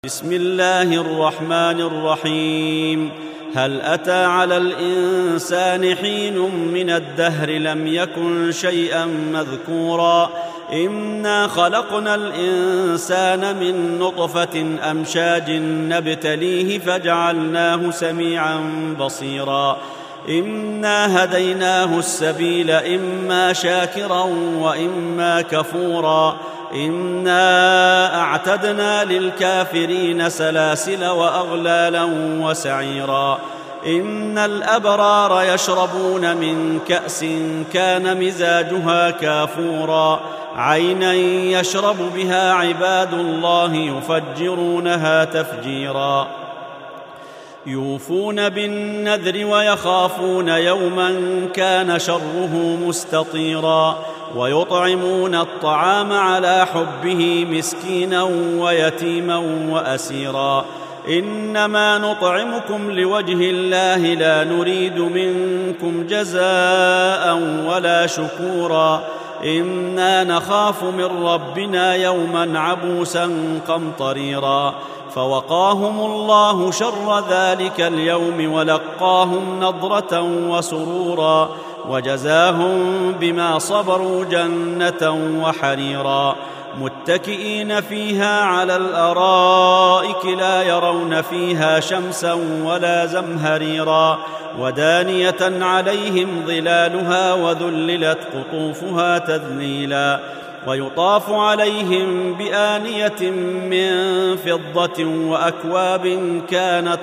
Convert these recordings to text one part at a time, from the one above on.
بسم الله الرحمن الرحيم. هل أتى على الإنسان حين من الدهر لم يكن شيئا مذكورا إنا خلقنا الإنسان من نطفة أمشاج نبتليه فجعلناه سميعا بصيرا إنا هديناه السبيل إما شاكرا وإما كفورا إنا أعتدنا للكافرين سلاسل وأغلالا وسعيرا إن الأبرار يشربون من كأس كان مزاجها كافورا عينا يشرب بها عباد الله يفجرونها تفجيرا يوفون بالنذر ويخافون يوما كان شره مستطيرا ويطعمون الطعام على حبه مسكينا ويتيما وأسيرا إنما نطعمكم لوجه الله لا نريد منكم جزاء ولا شكورا إنا نخاف من ربنا يوما عبوسا قمطريرا فوقاهم الله شر ذلك اليوم ولقاهم نضرة وسرورا وجزاهم بما صبروا جنة وحريرا متكئين فيها على الأرائك لا يرون فيها شمسا ولا زمهريرا ودانية عليهم ظلالها وذللت قطوفها تذليلا ويطاف عليهم بآنية من فضة وأكواب كانت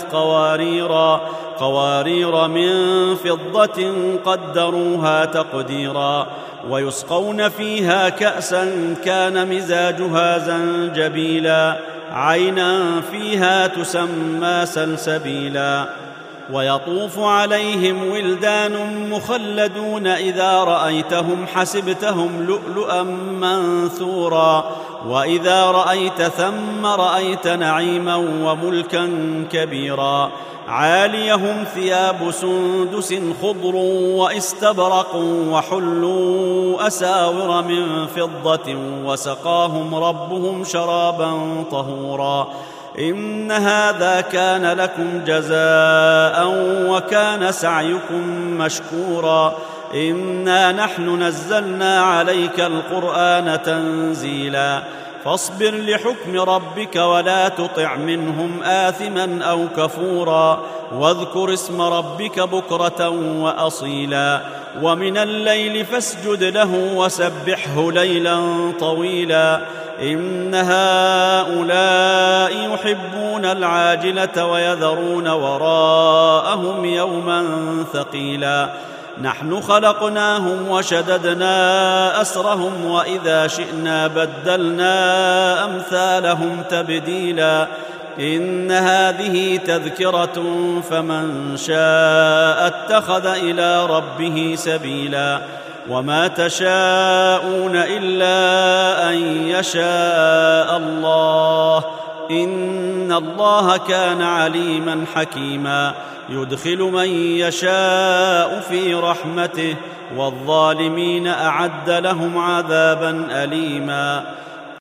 قوارير من فضة قدروها تقديرا ويسقون فيها كأسا كان مزاجها زنجبيلا عينا فيها تسمى سلسبيلا ويطوف عليهم ولدان مخلدون إذا رأيتهم حسبتهم لؤلؤا منثورا وإذا رأيت ثم رأيت نعيما وملكا كبيرا عاليهم ثياب سندس خضر واستبرق وحلوا أساور من فضة وسقاهم ربهم شرابا طهورا إن هذا كان لكم جزاء وكان سعيكم مشكورا إنا نحن نزلنا عليك القرآن تنزيلا فاصبر لحكم ربك ولا تطع منهم آثما أو كفورا واذكر اسم ربك بكرة وأصيلا ومن الليل فاسجد له وسبحه ليلا طويلا إن هؤلاء يحبون العاجلة ويذرون وراءهم يوما ثقيلا نحن خلقناهم وشددنا أسرهم وإذا شئنا بدلنا أمثالهم تبديلا إن هذه تذكرة فمن شاء اتخذ إلى ربه سبيلا وما تشاءون إلا أن يشاء الله إن الله كان عليما حكيما يدخل من يشاء في رحمته والظالمين أعد لهم عذابا أليما